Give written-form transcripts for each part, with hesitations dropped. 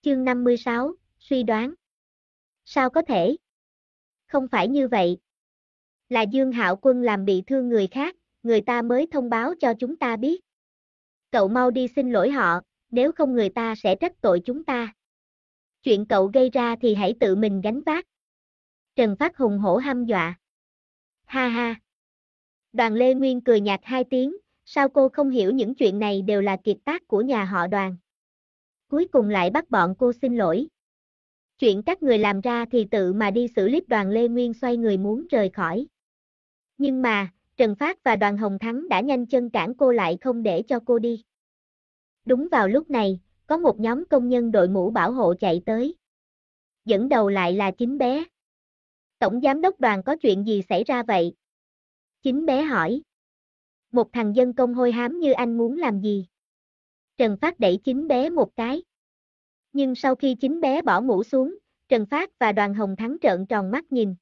Chương 56, suy đoán. Sao có thể? Không phải như vậy. Là Dương Hạo Quân làm bị thương người khác, người ta mới thông báo cho chúng ta biết. Cậu mau đi xin lỗi họ, nếu không người ta sẽ trách tội chúng ta. Chuyện cậu gây ra thì hãy tự mình gánh vác. Trần Phát hùng hổ hăm dọa. Ha ha. Đoàn Lê Nguyên cười nhạt hai tiếng, sao cô không hiểu những chuyện này đều là kiệt tác của nhà họ Đoàn. Cuối cùng lại bắt bọn cô xin lỗi. Chuyện các người làm ra thì tự mà đi xử lý. Đoàn Lê Nguyên xoay người muốn rời khỏi. Nhưng mà, Trần Phát và Đoàn Hồng Thắng đã nhanh chân cản cô lại không để cho cô đi. Đúng vào lúc này, có một nhóm công nhân đội mũ bảo hộ chạy tới. Dẫn đầu lại là Chính Bé. Tổng giám đốc Đoàn có chuyện gì xảy ra vậy? Chính Bé hỏi. Một thằng dân công hôi hám như anh muốn làm gì? Trần Phát đẩy Chính Bé một cái. Nhưng sau khi Chính Bé bỏ mũ xuống, Trần Phát và Đoàn Hồng Thắng trợn tròn mắt nhìn.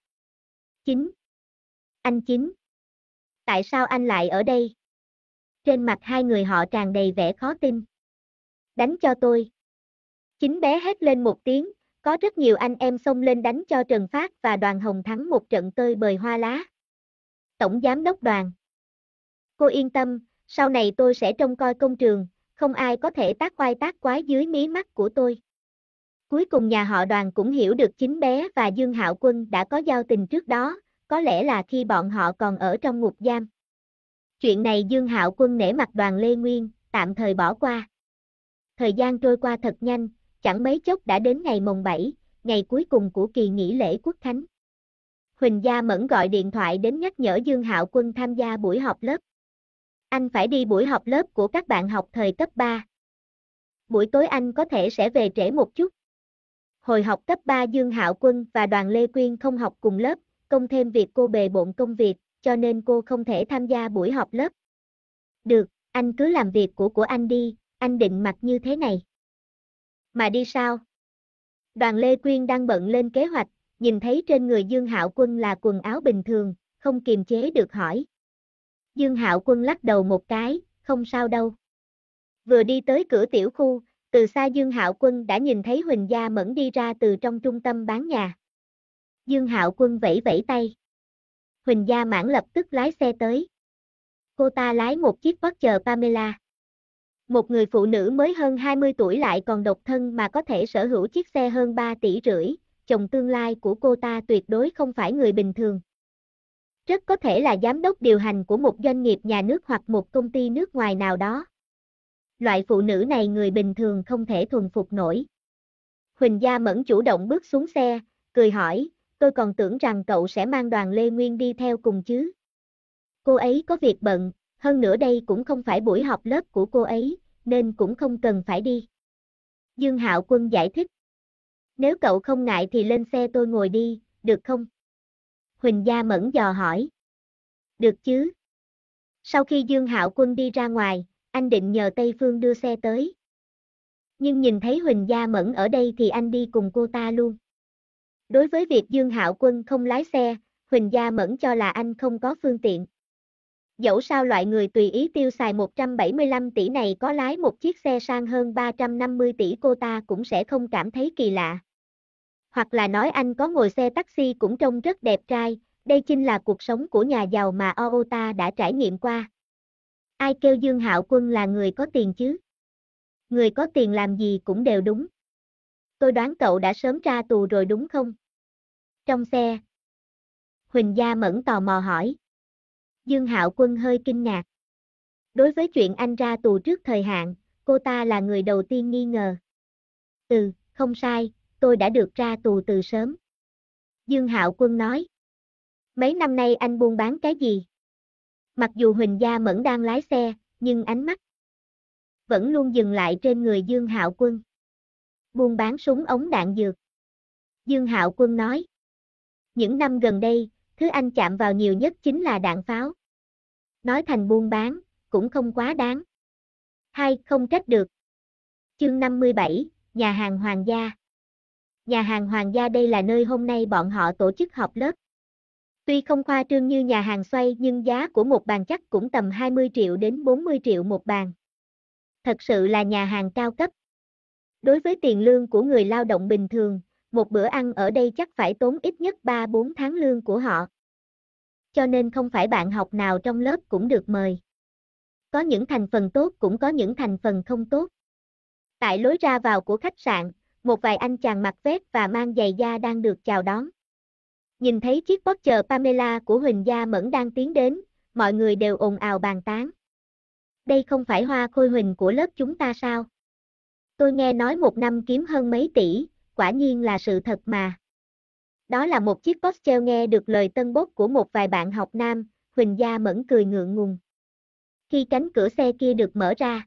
Anh Chính. Tại sao anh lại ở đây? Trên mặt hai người họ tràn đầy vẻ khó tin. Đánh cho tôi. Chính Bé hét lên một tiếng, có rất nhiều anh em xông lên đánh cho Trần Phát và Đoàn Hồng Thắng một trận tơi bời hoa lá. Tổng giám đốc Đoàn. Cô yên tâm, sau này tôi sẽ trông coi công trường, không ai có thể tác oai tác quái dưới mí mắt của tôi. Cuối cùng nhà họ Đoàn cũng hiểu được Chính Bé và Dương Hạo Quân đã có giao tình trước đó, có lẽ là khi bọn họ còn ở trong ngục giam. Chuyện này Dương Hạo Quân nể mặt Đoàn Lê Nguyên, tạm thời bỏ qua. Thời gian trôi qua thật nhanh, chẳng mấy chốc đã đến ngày mồng 7, ngày cuối cùng của kỳ nghỉ lễ Quốc Khánh. Huỳnh Gia Mẫn gọi điện thoại đến nhắc nhở Dương Hạo Quân tham gia buổi họp lớp. Anh phải đi buổi họp lớp của các bạn học thời cấp 3. Buổi tối anh có thể sẽ về trễ một chút. Hồi học cấp 3 Dương Hạo Quân và Đoàn Lê Quyên không học cùng lớp, cộng thêm việc cô bề bộn công việc, cho nên cô không thể tham gia buổi họp lớp. Được, anh cứ làm việc của anh đi, anh định mặc như thế này. Mà đi sao? Đoàn Lê Quyên đang bận lên kế hoạch, nhìn thấy trên người Dương Hạo Quân là quần áo bình thường, không kiềm chế được hỏi. Dương Hạo Quân lắc đầu một cái, không sao đâu. Vừa đi tới cửa tiểu khu, từ xa Dương Hạo Quân đã nhìn thấy Huỳnh Gia Mẫn đi ra từ trong trung tâm bán nhà. Dương Hạo Quân vẫy vẫy tay. Huỳnh Gia Mẫn lập tức lái xe tới. Cô ta lái một chiếc Porsche Pamela. Một người phụ nữ mới hơn 20 tuổi lại còn độc thân mà có thể sở hữu chiếc xe hơn 3,5 tỷ, chồng tương lai của cô ta tuyệt đối không phải người bình thường. Rất có thể là giám đốc điều hành của một doanh nghiệp nhà nước hoặc một công ty nước ngoài nào đó. Loại phụ nữ này người bình thường không thể thuần phục nổi. Huỳnh Gia Mẫn chủ động bước xuống xe, cười hỏi, tôi còn tưởng rằng cậu sẽ mang Đoàn Lê Nguyên đi theo cùng chứ. Cô ấy có việc bận, hơn nữa đây cũng không phải buổi họp lớp của cô ấy, nên cũng không cần phải đi. Dương Hạo Quân giải thích. Nếu cậu không ngại thì lên xe tôi ngồi đi, được không? Huỳnh Gia Mẫn dò hỏi. Được chứ. Sau khi Dương Hạo Quân đi ra ngoài, anh định nhờ Tây Phương đưa xe tới. Nhưng nhìn thấy Huỳnh Gia Mẫn ở đây thì anh đi cùng cô ta luôn. Đối với việc Dương Hạo Quân không lái xe, Huỳnh Gia Mẫn cho là anh không có phương tiện. Dẫu sao loại người tùy ý tiêu xài 175 tỷ này có lái một chiếc xe sang hơn 350 tỷ cô ta cũng sẽ không cảm thấy kỳ lạ. Hoặc là nói anh có ngồi xe taxi cũng trông rất đẹp trai, đây chính là cuộc sống của nhà giàu mà Oota đã trải nghiệm qua. Ai kêu Dương Hạo Quân là người có tiền chứ? Người có tiền làm gì cũng đều đúng. Tôi đoán cậu đã sớm ra tù rồi đúng không? Trong xe. Huỳnh Gia Mẫn tò mò hỏi. Dương Hạo Quân hơi kinh ngạc. Đối với chuyện anh ra tù trước thời hạn, cô ta là người đầu tiên nghi ngờ. Không sai, tôi đã được ra tù từ sớm. Dương Hạo Quân nói. Mấy năm nay anh buôn bán cái gì? Mặc dù Huỳnh Gia Mẫn đang lái xe, nhưng ánh mắt vẫn luôn dừng lại trên người Dương Hạo Quân. Buôn bán súng ống đạn dược. Dương Hạo Quân nói. Những năm gần đây, thứ anh chạm vào nhiều nhất chính là đạn pháo. Nói thành buôn bán, cũng không quá đáng. Không trách được. Chương 57, nhà hàng Hoàng gia. Nhà hàng Hoàng gia đây là nơi hôm nay bọn họ tổ chức họp lớp. Tuy không khoa trương như nhà hàng Xoay nhưng giá của một bàn chắc cũng tầm 20 triệu đến 40 triệu một bàn. Thật sự là nhà hàng cao cấp. Đối với tiền lương của người lao động bình thường, một bữa ăn ở đây chắc phải tốn ít nhất 3-4 tháng lương của họ. Cho nên không phải bạn học nào trong lớp cũng được mời. Có những thành phần tốt cũng có những thành phần không tốt. Tại lối ra vào của khách sạn, một vài anh chàng mặc vest và mang giày da đang được chào đón. Nhìn thấy chiếc Porsche Pamela của Huỳnh Gia Mẫn đang tiến đến, mọi người đều ồn ào bàn tán. Đây không phải Hoa Khôi Huỳnh của lớp chúng ta sao? Tôi nghe nói một năm kiếm hơn mấy tỷ, quả nhiên là sự thật mà. Đó là một chiếc Porsche. Nghe được lời tân bốc của một vài bạn học nam, Huỳnh Gia Mẫn cười ngượng ngùng. Khi cánh cửa xe kia được mở ra,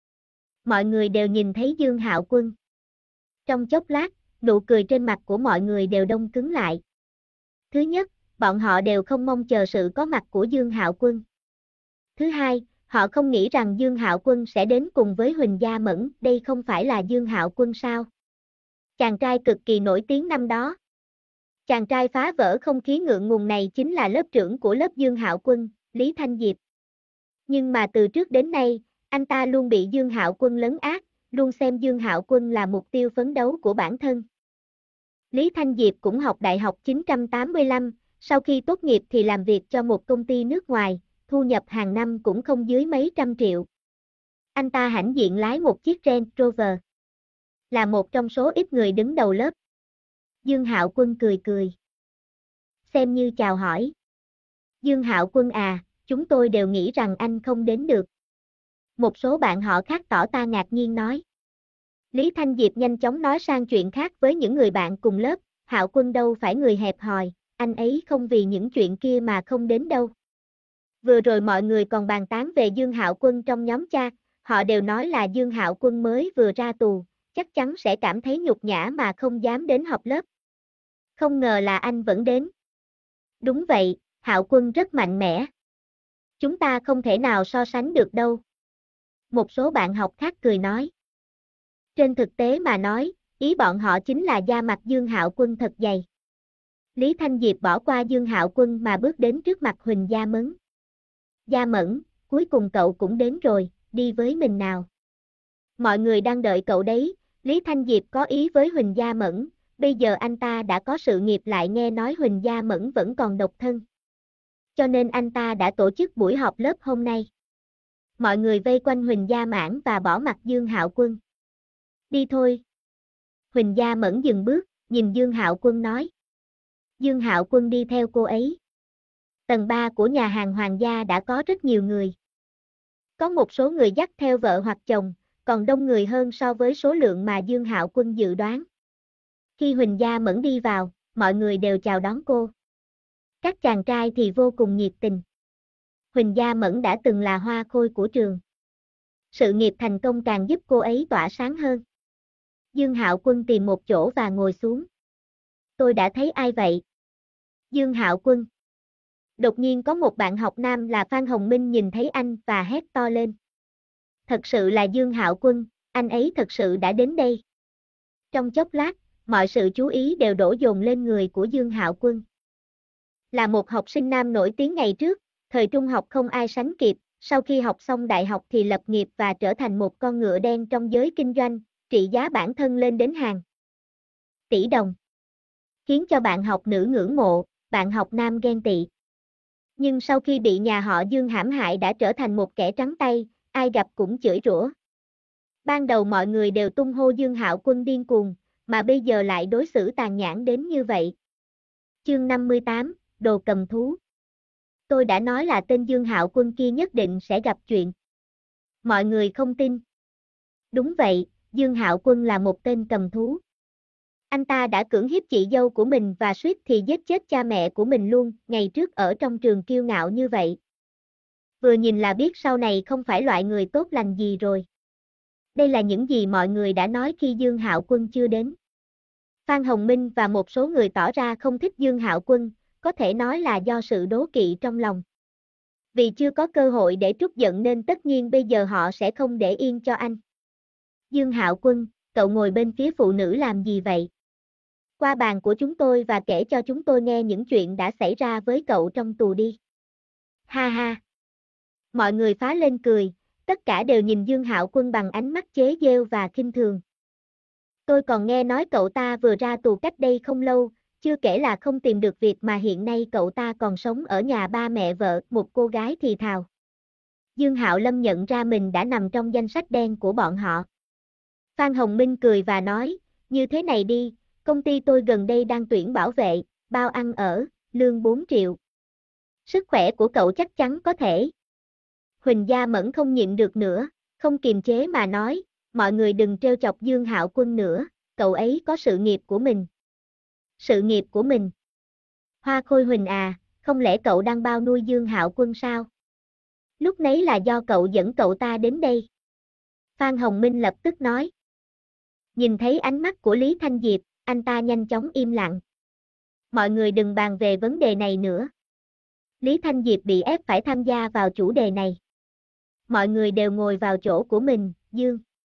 mọi người đều nhìn thấy Dương Hạo Quân. Trong chốc lát, nụ cười trên mặt của mọi người đều đông cứng lại. Thứ nhất, bọn họ đều không mong chờ sự có mặt của Dương Hạo Quân. Thứ hai, họ không nghĩ rằng Dương Hạo Quân sẽ đến cùng với Huỳnh Gia Mẫn, đây không phải là Dương Hạo Quân sao? Chàng trai cực kỳ nổi tiếng năm đó. Chàng trai phá vỡ không khí ngượng ngùng này chính là lớp trưởng của lớp Dương Hạo Quân, Lý Thanh Diệp. Nhưng mà từ trước đến nay, anh ta luôn bị Dương Hạo Quân lấn át, luôn xem Dương Hạo Quân là mục tiêu phấn đấu của bản thân. Lý Thanh Diệp cũng học đại học 985, sau khi tốt nghiệp thì làm việc cho một công ty nước ngoài, thu nhập hàng năm cũng không dưới mấy trăm triệu. Anh ta hãnh diện lái một chiếc Range Rover. Là một trong số ít người đứng đầu lớp. Dương Hạo Quân cười cười. Xem như chào hỏi. Dương Hạo Quân à, chúng tôi đều nghĩ rằng anh không đến được. Một số bạn họ khác tỏ ra ngạc nhiên nói. Lý Thanh Diệp nhanh chóng nói sang chuyện khác với những người bạn cùng lớp, Hạo Quân đâu phải người hẹp hòi, anh ấy không vì những chuyện kia mà không đến đâu. Vừa rồi mọi người còn bàn tán về Dương Hạo Quân trong nhóm chat, họ đều nói là Dương Hạo Quân mới vừa ra tù, chắc chắn sẽ cảm thấy nhục nhã mà không dám đến họp lớp. Không ngờ là anh vẫn đến. Đúng vậy, Hạo Quân rất mạnh mẽ. Chúng ta không thể nào so sánh được đâu. Một số bạn học khác cười nói. Trên thực tế mà nói, ý bọn họ chính là da mặt Dương Hạo Quân thật dày. Lý Thanh Diệp bỏ qua Dương Hạo Quân mà bước đến trước mặt Huỳnh Gia Mẫn. Gia Mẫn, cuối cùng cậu cũng đến rồi, đi với mình nào. Mọi người đang đợi cậu đấy, Lý Thanh Diệp có ý với Huỳnh Gia Mẫn, bây giờ anh ta đã có sự nghiệp lại nghe nói Huỳnh Gia Mẫn vẫn còn độc thân. Cho nên anh ta đã tổ chức buổi họp lớp hôm nay. Mọi người vây quanh Huỳnh Gia Mãn và bỏ mặt Dương Hạo Quân. Đi thôi. Huỳnh Gia Mẫn dừng bước, nhìn Dương Hạo Quân nói. Dương Hạo Quân đi theo cô ấy. Tầng 3 của nhà hàng Hoàng gia đã có rất nhiều người. Có một số người dắt theo vợ hoặc chồng, còn đông người hơn so với số lượng mà Dương Hạo Quân dự đoán. Khi Huỳnh Gia Mẫn đi vào, mọi người đều chào đón cô. Các chàng trai thì vô cùng nhiệt tình. Huỳnh Gia Mẫn đã từng là hoa khôi của trường. Sự nghiệp thành công càng giúp cô ấy tỏa sáng hơn. Dương Hạo Quân tìm một chỗ và ngồi xuống. Tôi đã thấy ai vậy? Dương Hạo Quân. Đột nhiên có một bạn học nam là Phan Hồng Minh nhìn thấy anh và hét to lên. Thật sự là Dương Hạo Quân, anh ấy thật sự đã đến đây. Trong chốc lát, mọi sự chú ý đều đổ dồn lên người của Dương Hạo Quân. Là một học sinh nam nổi tiếng ngày trước, thời trung học không ai sánh kịp, sau khi học xong đại học thì lập nghiệp và trở thành một con ngựa đen trong giới kinh doanh, trị giá bản thân lên đến hàng tỷ đồng. Khiến cho bạn học nữ ngưỡng mộ, bạn học nam ghen tị. Nhưng sau khi bị nhà họ Dương hãm hại đã trở thành một kẻ trắng tay, ai gặp cũng chửi rủa. Ban đầu mọi người đều tung hô Dương Hạo Quân điên cuồng, mà bây giờ lại đối xử tàn nhẫn đến như vậy. Chương 58, Đồ cầm thú. Tôi đã nói là tên Dương Hạo Quân kia nhất định sẽ gặp chuyện. Mọi người không tin. Đúng vậy, Dương Hạo Quân là một tên cầm thú. Anh ta đã cưỡng hiếp chị dâu của mình và suýt thì giết chết cha mẹ của mình luôn, ngày trước ở trong trường kiêu ngạo như vậy. Vừa nhìn là biết sau này không phải loại người tốt lành gì rồi. Đây là những gì mọi người đã nói khi Dương Hạo Quân chưa đến. Phan Hồng Minh và một số người tỏ ra không thích Dương Hạo Quân, có thể nói là do sự đố kỵ trong lòng. Vì chưa có cơ hội để trút giận nên tất nhiên bây giờ họ sẽ không để yên cho anh. Dương Hạo Quân, cậu ngồi bên phía phụ nữ làm gì vậy? Qua bàn của chúng tôi và kể cho chúng tôi nghe những chuyện đã xảy ra với cậu trong tù đi. Ha ha. Mọi người phá lên cười, tất cả đều nhìn Dương Hạo Quân bằng ánh mắt chế giễu và khinh thường. Tôi còn nghe nói cậu ta vừa ra tù cách đây không lâu, chưa kể là không tìm được việc mà hiện nay cậu ta còn sống ở nhà ba mẹ vợ, một cô gái thì thào. Dương Hạo Lâm nhận ra mình đã nằm trong danh sách đen của bọn họ. Phan Hồng Minh cười và nói, như thế này đi, công ty tôi gần đây đang tuyển bảo vệ, bao ăn ở, lương 4 triệu. Sức khỏe của cậu chắc chắn có thể. Huỳnh Gia Mẫn không nhịn được nữa, không kiềm chế mà nói, mọi người đừng trêu chọc Dương Hạo Quân nữa, cậu ấy có sự nghiệp của mình. Sự nghiệp của mình. Hoa Khôi Huỳnh à, không lẽ cậu đang bao nuôi Dương Hạo Quân sao? Lúc nấy là do cậu dẫn cậu ta đến đây. Phan Hồng Minh lập tức nói. Nhìn thấy ánh mắt của Lý Thanh Diệp, anh ta nhanh chóng im lặng. Mọi người đừng bàn về vấn đề này nữa. Lý Thanh Diệp bị ép phải tham gia vào chủ đề này. Mọi người đều ngồi vào chỗ của mình, Dương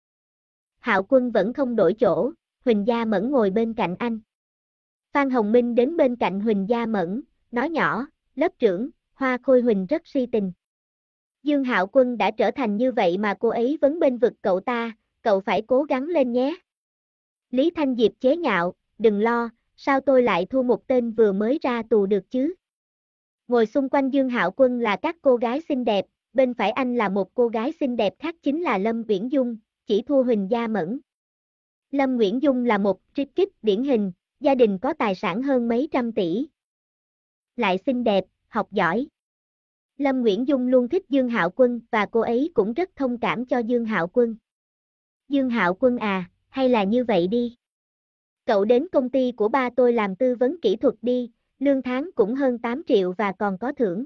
Hạo Quân vẫn không đổi chỗ, Huỳnh Gia Mẫn ngồi bên cạnh anh. Phan Hồng Minh đến bên cạnh Huỳnh Gia Mẫn, nói nhỏ, lớp trưởng, Hoa Khôi Huỳnh rất si tình. Dương Hạo Quân đã trở thành như vậy mà cô ấy vẫn bên vực cậu ta, cậu phải cố gắng lên nhé. Lý Thanh Diệp chế nhạo, đừng lo, sao tôi lại thua một tên vừa mới ra tù được chứ? Ngồi xung quanh Dương Hạo Quân là các cô gái xinh đẹp, bên phải anh là một cô gái xinh đẹp khác chính là Lâm Uyển Dung, chỉ thua Huỳnh Gia Mẫn. Lâm Uyển Dung là một trick kích điển hình, gia đình có tài sản hơn mấy trăm tỷ. Lại xinh đẹp, học giỏi. Lâm Uyển Dung luôn thích Dương Hạo Quân và cô ấy cũng rất thông cảm cho Dương Hạo Quân. Dương Hạo Quân à, hay là như vậy đi. Cậu đến công ty của ba tôi làm tư vấn kỹ thuật đi, lương tháng cũng hơn 8 triệu và còn có thưởng.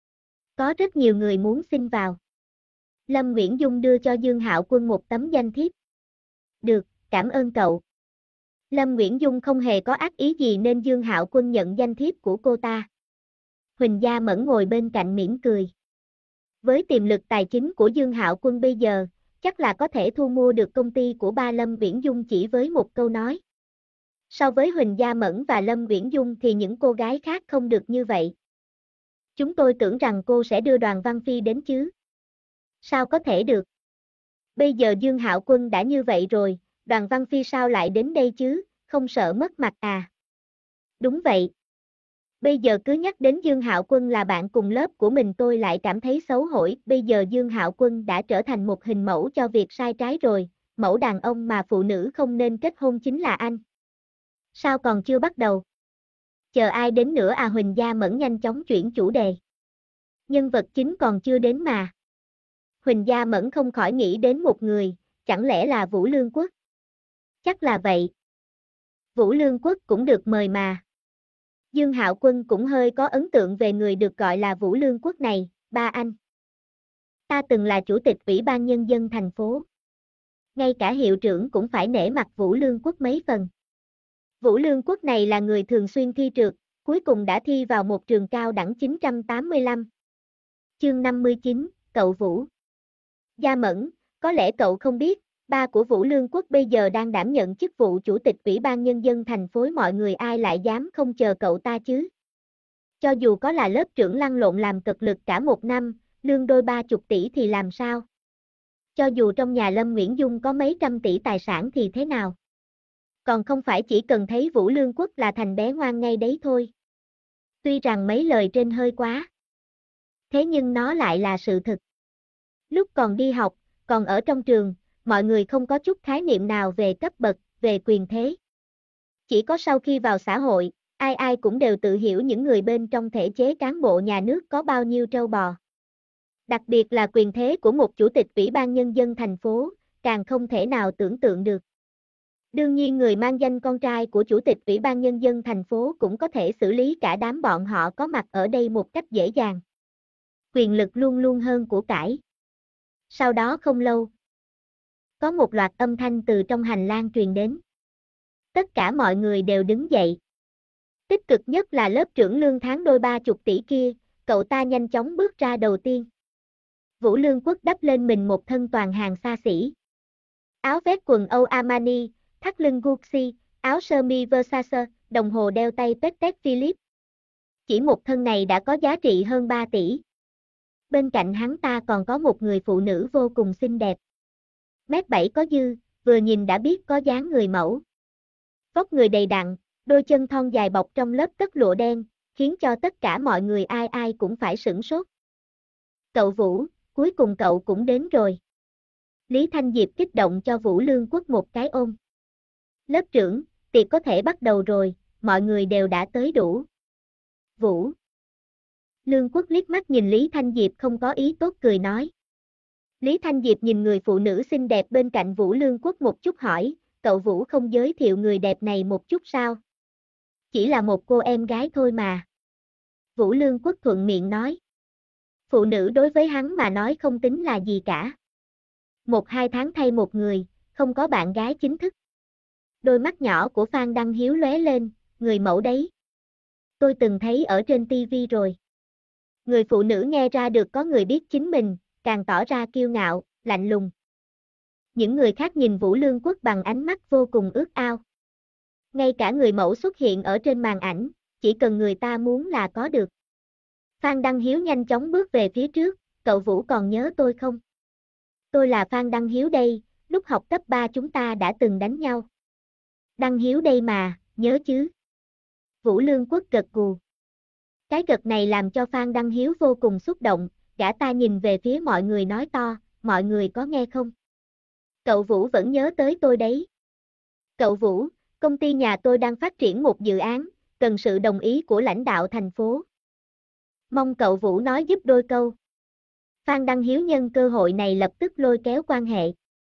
Có rất nhiều người muốn xin vào. Lâm Uyển Dung đưa cho Dương Hạo Quân một tấm danh thiếp. Được, cảm ơn cậu. Lâm Uyển Dung không hề có ác ý gì nên Dương Hạo Quân nhận danh thiếp của cô ta. Huỳnh Gia Mẫn ngồi bên cạnh mỉm cười. Với tiềm lực tài chính của Dương Hạo Quân bây giờ, chắc là có thể thu mua được công ty của ba Lâm Uyển Dung chỉ với một câu nói. So với Huỳnh Gia Mẫn và Lâm Uyển Dung thì những cô gái khác không được như vậy. Chúng tôi tưởng rằng cô sẽ đưa Đoàn Văn Phi đến chứ. Sao có thể được? Bây giờ Dương Hạo Quân đã như vậy rồi, Đoàn Văn Phi sao lại đến đây chứ, không sợ mất mặt à? Đúng vậy. Bây giờ cứ nhắc đến Dương Hạo Quân là bạn cùng lớp của mình tôi lại cảm thấy xấu hổ, bây giờ Dương Hạo Quân đã trở thành một hình mẫu cho việc sai trái rồi, mẫu đàn ông mà phụ nữ không nên kết hôn chính là anh. Sao còn chưa bắt đầu? Chờ ai đến nữa à? Huỳnh Gia Mẫn nhanh chóng chuyển chủ đề. Nhân vật chính còn chưa đến mà. Huỳnh Gia Mẫn không khỏi nghĩ đến một người, chẳng lẽ là Vũ Lương Quốc? Chắc là vậy. Vũ Lương Quốc cũng được mời mà. Dương Hạo Quân cũng hơi có ấn tượng về người được gọi là Vũ Lương Quốc này, ba anh. Ta từng là chủ tịch Ủy ban Nhân dân thành phố. Ngay cả hiệu trưởng cũng phải nể mặt Vũ Lương Quốc mấy phần. Vũ Lương Quốc này là người thường xuyên thi trượt, cuối cùng đã thi vào một trường cao đẳng 985. Chương 59, cậu Vũ. Gia Mẫn, có lẽ cậu không biết, ba của Vũ Lương Quốc bây giờ đang đảm nhận chức vụ chủ tịch Ủy ban Nhân dân thành phố, mọi người ai lại dám không chờ cậu ta chứ? Cho dù có là lớp trưởng lăn lộn làm cực lực cả một năm, lương đôi 30 tỷ thì làm sao? Cho dù trong nhà Lâm Uyển Dung có mấy trăm tỷ tài sản thì thế nào? Còn không phải chỉ cần thấy Vũ Lương Quốc là thành bé ngoan ngay đấy thôi. Tuy rằng mấy lời trên hơi quá. Thế nhưng nó lại là sự thực. Lúc còn đi học, còn ở trong trường, mọi người không có chút khái niệm nào về cấp bậc, về quyền thế. Chỉ có sau khi vào xã hội, ai ai cũng đều tự hiểu những người bên trong thể chế cán bộ nhà nước có bao nhiêu trâu bò. Đặc biệt là quyền thế của một chủ tịch Ủy ban Nhân dân thành phố, càng không thể nào tưởng tượng được. Đương nhiên người mang danh con trai của chủ tịch Ủy ban Nhân dân thành phố cũng có thể xử lý cả đám bọn họ có mặt ở đây một cách dễ dàng. Quyền lực luôn luôn hơn của cải. Sau đó không lâu, có một loạt âm thanh từ trong hành lang truyền đến. Tất cả mọi người đều đứng dậy. Tích cực nhất là lớp trưởng lương tháng đôi 30 tỷ kia, cậu ta nhanh chóng bước ra đầu tiên. Vũ Lương Quốc đắp lên mình một thân toàn hàng xa xỉ. Áo vest quần Âu Armani, thắt lưng Gucci, áo sơ mi Versace, đồng hồ đeo tay Patek Philippe. Chỉ một thân này đã có giá trị hơn 3 tỷ. Bên cạnh hắn ta còn có một người phụ nữ vô cùng xinh đẹp. Mét 7 có dư, vừa nhìn đã biết có dáng người mẫu. Vóc người đầy đặn, đôi chân thon dài bọc trong lớp tất lụa đen, khiến cho tất cả mọi người ai ai cũng phải sửng sốt. Cậu Vũ, cuối cùng cậu cũng đến rồi. Lý Thanh Diệp kích động cho Vũ Lương Quốc một cái ôm. Lớp trưởng, tiệc có thể bắt đầu rồi, mọi người đều đã tới đủ. Vũ Lương Quốc liếc mắt nhìn Lý Thanh Diệp không có ý tốt cười nói. Lý Thanh Diệp nhìn người phụ nữ xinh đẹp bên cạnh Vũ Lương Quốc một chút hỏi, cậu Vũ không giới thiệu người đẹp này một chút sao? Chỉ là một cô em gái thôi mà. Vũ Lương Quốc thuận miệng nói. Phụ nữ đối với hắn mà nói không tính là gì cả. 1-2 tháng thay một người, không có bạn gái chính thức. Đôi mắt nhỏ của Phan Đăng Hiếu lóe lên, người mẫu đấy. Tôi từng thấy ở trên TV rồi. Người phụ nữ nghe ra được có người biết chính mình, càng tỏ ra kiêu ngạo, lạnh lùng. Những người khác nhìn Vũ Lương Quốc bằng ánh mắt vô cùng ước ao. Ngay cả người mẫu xuất hiện ở trên màn ảnh, chỉ cần người ta muốn là có được. Phan Đăng Hiếu nhanh chóng bước về phía trước, cậu Vũ còn nhớ tôi không? Tôi là Phan Đăng Hiếu đây, lúc học cấp 3 chúng ta đã từng đánh nhau. Đăng Hiếu đây mà, nhớ chứ? Vũ Lương Quốc gật gù. Cái gật này làm cho Phan Đăng Hiếu vô cùng xúc động, gã ta nhìn về phía mọi người nói to, mọi người có nghe không? Cậu Vũ vẫn nhớ tới tôi đấy. Cậu Vũ, công ty nhà tôi đang phát triển một dự án, cần sự đồng ý của lãnh đạo thành phố. Mong cậu Vũ nói giúp đôi câu. Phan Đăng Hiếu nhân cơ hội này lập tức lôi kéo quan hệ.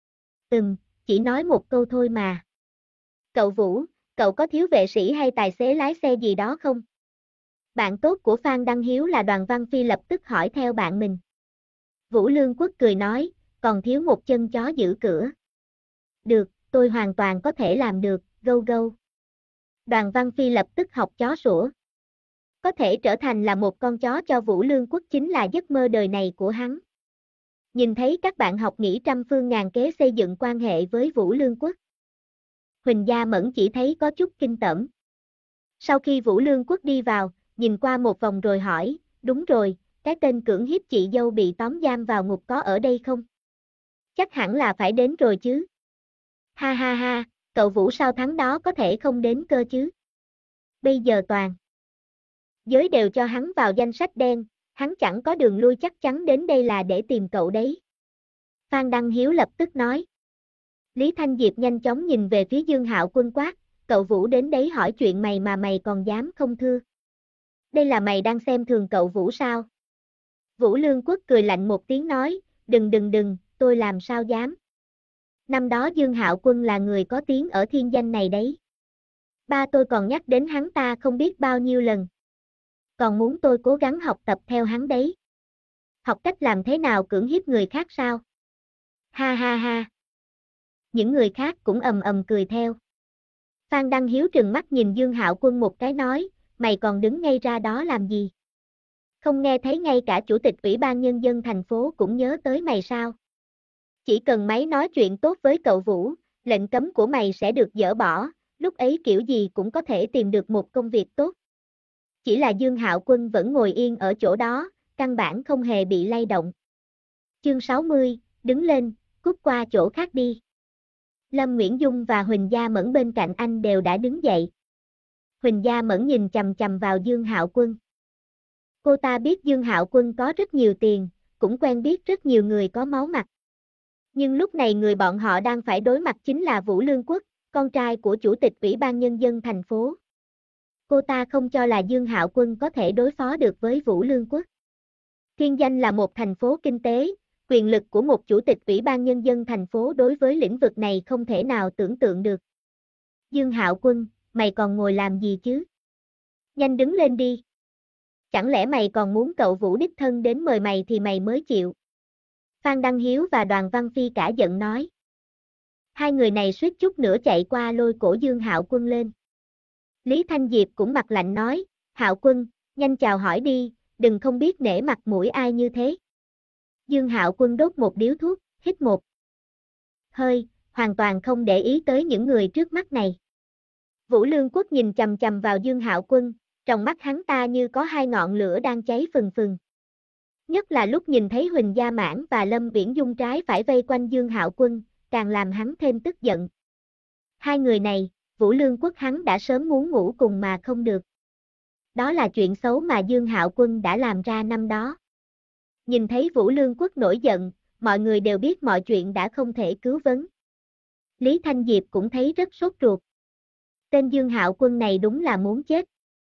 Chỉ nói một câu thôi mà. Cậu Vũ, cậu có thiếu vệ sĩ hay tài xế lái xe gì đó không? Bạn tốt của Phan Đăng Hiếu là Đoàn Văn Phi lập tức hỏi theo bạn mình. Vũ Lương Quốc cười nói, còn thiếu một chân chó giữ cửa. Được, tôi hoàn toàn có thể làm được, gâu gâu. Đoàn Văn Phi lập tức học chó sủa. Có thể trở thành là một con chó cho Vũ Lương Quốc chính là giấc mơ đời này của hắn. Nhìn thấy các bạn học nghĩ trăm phương ngàn kế xây dựng quan hệ với Vũ Lương Quốc. Huỳnh Gia Mẫn chỉ thấy có chút kinh tởm. Sau khi Vũ Lương Quốc đi vào, nhìn qua một vòng rồi hỏi, đúng rồi, cái tên cưỡng hiếp chị dâu bị tóm giam vào ngục có ở đây không? Chắc hẳn là phải đến rồi chứ. Ha ha ha, cậu Vũ sao tháng đó có thể không đến cơ chứ? Bây giờ toàn giới đều cho hắn vào danh sách đen, hắn chẳng có đường lui chắc chắn đến đây là để tìm cậu đấy. Phan Đăng Hiếu lập tức nói. Lý Thanh Diệp nhanh chóng nhìn về phía Dương Hạo Quân quát, cậu Vũ đến đấy hỏi chuyện mày mà mày còn dám không thưa? Đây là mày đang xem thường cậu Vũ sao? Vũ Lương Quốc cười lạnh một tiếng nói, đừng, tôi làm sao dám. Năm đó Dương Hạo Quân là người có tiếng ở thiên danh này đấy. Ba tôi còn nhắc đến hắn ta không biết bao nhiêu lần. Còn muốn tôi cố gắng học tập theo hắn đấy. Học cách làm thế nào cưỡng hiếp người khác sao? Ha ha ha. Những người khác cũng ầm ầm cười theo. Phan Đăng Hiếu trừng mắt nhìn Dương Hạo Quân một cái nói, mày còn đứng ngay ra đó làm gì? Không nghe thấy ngay cả chủ tịch Ủy ban Nhân dân thành phố cũng nhớ tới mày sao? Chỉ cần máy nói chuyện tốt với cậu Vũ, lệnh cấm của mày sẽ được dỡ bỏ, lúc ấy kiểu gì cũng có thể tìm được một công việc tốt. Chỉ là Dương Hạo Quân vẫn ngồi yên ở chỗ đó, căn bản không hề bị lay động. Chương 60, đứng lên, cút qua chỗ khác đi. Lâm Nguyễn Dung và Huỳnh Gia Mẫn bên cạnh anh đều đã đứng dậy. Huỳnh Gia Mẫn nhìn chằm chằm vào Dương Hạo Quân. Cô ta biết Dương Hạo Quân có rất nhiều tiền, cũng quen biết rất nhiều người có máu mặt. Nhưng lúc này người bọn họ đang phải đối mặt chính là Vũ Lương Quốc, con trai của Chủ tịch Ủy ban Nhân dân thành phố. Cô ta không cho là Dương Hạo Quân có thể đối phó được với Vũ Lương Quốc. Thiên Danh là một thành phố kinh tế, quyền lực của một Chủ tịch Ủy ban Nhân dân thành phố đối với lĩnh vực này không thể nào tưởng tượng được. Dương Hạo Quân, mày còn ngồi làm gì chứ? Nhanh đứng lên đi. Chẳng lẽ mày còn muốn cậu Vũ đích thân đến mời mày thì mày mới chịu? Phan Đăng Hiếu và Đoàn Văn Phi cả giận nói. Hai người này suýt chút nữa chạy qua lôi cổ Dương Hạo Quân lên. Lý Thanh Diệp cũng mặt lạnh nói, Hạo Quân, nhanh chào hỏi đi, đừng không biết nể mặt mũi ai như thế. Dương Hạo Quân đốt một điếu thuốc, hít một hơi, hoàn toàn không để ý tới những người trước mắt này. Vũ Lương Quốc nhìn chằm chằm vào Dương Hạo Quân, trong mắt hắn ta như có hai ngọn lửa đang cháy phừng phừng. Nhất là lúc nhìn thấy Huỳnh Gia Mãn và Lâm Uyển Dung trái phải vây quanh Dương Hạo Quân, càng làm hắn thêm tức giận. Hai người này, Vũ Lương Quốc hắn đã sớm muốn ngủ cùng mà không được. Đó là chuyện xấu mà Dương Hạo Quân đã làm ra năm đó. Nhìn thấy Vũ Lương Quốc nổi giận, mọi người đều biết mọi chuyện đã không thể cứu vấn. Lý Thanh Diệp cũng thấy rất sốt ruột. Tên Dương Hạo Quân này đúng là muốn chết.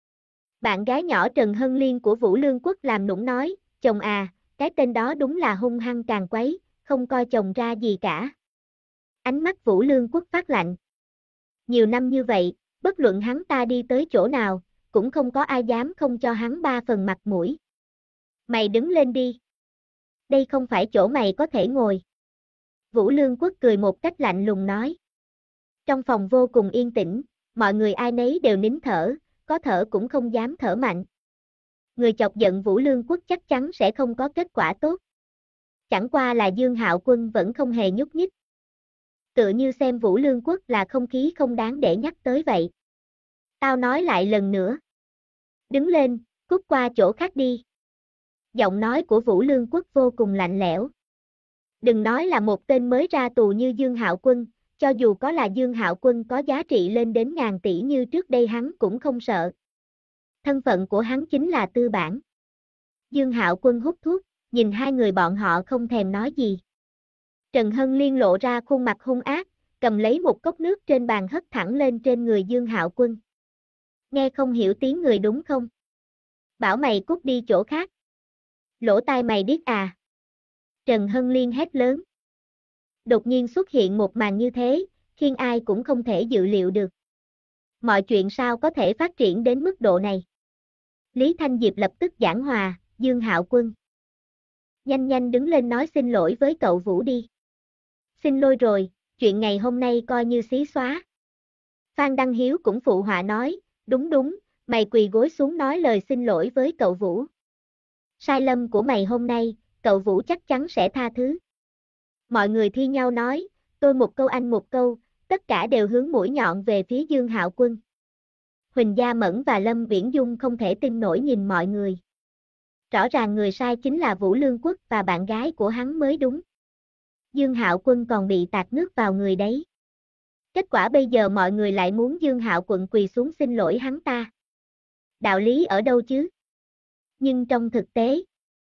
Bạn gái nhỏ Trần Hân Liên của Vũ Lương Quốc làm nũng nói, chồng à, cái tên đó đúng là hung hăng càng quấy, không coi chồng ra gì cả. Ánh mắt Vũ Lương Quốc phát lạnh. Nhiều năm như vậy, bất luận hắn ta đi tới chỗ nào, cũng không có ai dám không cho hắn 3 phần mặt mũi. Mày đứng lên đi. Đây không phải chỗ mày có thể ngồi. Vũ Lương Quốc cười một cách lạnh lùng nói. Trong phòng vô cùng yên tĩnh, mọi người ai nấy đều nín thở, có thở cũng không dám thở mạnh. Người chọc giận Vũ Lương Quốc chắc chắn sẽ không có kết quả tốt. Chẳng qua là Dương Hạo Quân vẫn không hề nhúc nhích. Tựa như xem Vũ Lương Quốc là không khí không đáng để nhắc tới vậy. Tao nói lại lần nữa. Đứng lên, cút qua chỗ khác đi. Giọng nói của Vũ Lương Quốc vô cùng lạnh lẽo. Đừng nói là một tên mới ra tù như Dương Hạo Quân, cho dù có là Dương Hạo Quân có giá trị lên đến ngàn tỷ như trước đây hắn cũng không sợ. Thân phận của hắn chính là tư bản. Dương Hạo Quân hút thuốc, nhìn hai người bọn họ không thèm nói gì. Trần Hân Liên lộ ra khuôn mặt hung ác, cầm lấy một cốc nước trên bàn hất thẳng lên trên người Dương Hạo Quân. Nghe không hiểu tiếng người đúng không? Bảo mày cút đi chỗ khác. Lỗ tai mày điếc à? Trần Hân Liên hét lớn. Đột nhiên xuất hiện một màn như thế, khiến ai cũng không thể dự liệu được. Mọi chuyện sao có thể phát triển đến mức độ này? Lý Thanh Diệp lập tức giảng hòa, Dương Hạo Quân. Nhanh nhanh đứng lên nói xin lỗi với cậu Vũ đi. Xin lỗi rồi, chuyện ngày hôm nay coi như xí xóa. Phan Đăng Hiếu cũng phụ họa nói, đúng đúng, mày quỳ gối xuống nói lời xin lỗi với cậu Vũ. Sai lầm của mày hôm nay, cậu Vũ chắc chắn sẽ tha thứ. Mọi người thi nhau nói, tôi một câu anh một câu, tất cả đều hướng mũi nhọn về phía Dương Hạo Quân. Huỳnh Gia Mẫn và Lâm Viễn Dung không thể tin nổi nhìn mọi người. Rõ ràng người sai chính là Vũ Lương Quốc và bạn gái của hắn mới đúng. Dương Hạo Quân còn bị tạt nước vào người đấy. Kết quả bây giờ mọi người lại muốn Dương Hạo Quân quỳ xuống xin lỗi hắn ta. Đạo lý ở đâu chứ? Nhưng trong thực tế,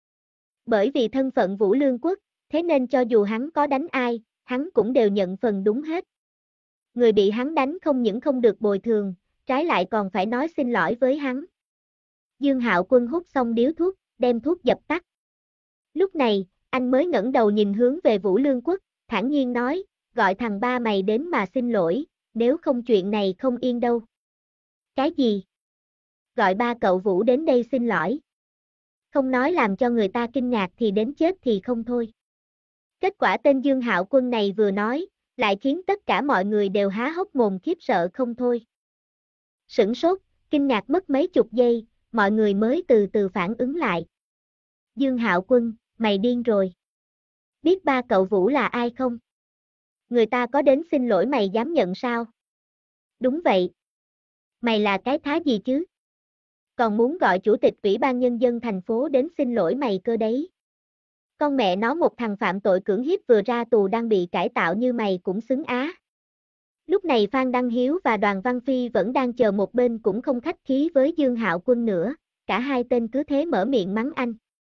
bởi vì thân phận Vũ Lương Quốc, thế nên cho dù hắn có đánh ai, hắn cũng đều nhận phần đúng hết. Người bị hắn đánh không những không được bồi thường, trái lại còn phải nói xin lỗi với hắn. Dương Hạo Quân hút xong điếu thuốc, đem thuốc dập tắt. Lúc này, anh mới ngẩng đầu nhìn hướng về Vũ Lương Quốc, thản nhiên nói, gọi thằng ba mày đến mà xin lỗi, nếu không chuyện này không yên đâu. Cái gì? Gọi ba cậu Vũ đến đây xin lỗi. Không nói làm cho người ta kinh ngạc thì đến chết thì không thôi. Kết quả tên Dương Hạo Quân này vừa nói, lại khiến tất cả mọi người đều há hốc mồm khiếp sợ không thôi. Sửng sốt, kinh ngạc mất mấy chục giây, mọi người mới từ từ phản ứng lại. Dương Hạo Quân, mày điên rồi. Biết ba cậu Vũ là ai không? Người ta có đến xin lỗi mày dám nhận sao? Đúng vậy. Mày là cái thá gì chứ? Còn muốn gọi chủ tịch Ủy ban Nhân dân thành phố đến xin lỗi mày cơ đấy. Con mẹ nó một thằng phạm tội cưỡng hiếp vừa ra tù đang bị cải tạo như mày cũng xứng á. Lúc này Phan Đăng Hiếu và Đoàn Văn Phi vẫn đang chờ một bên cũng không khách khí với Dương Hạo Quân nữa, cả hai tên cứ thế mở miệng mắng anh.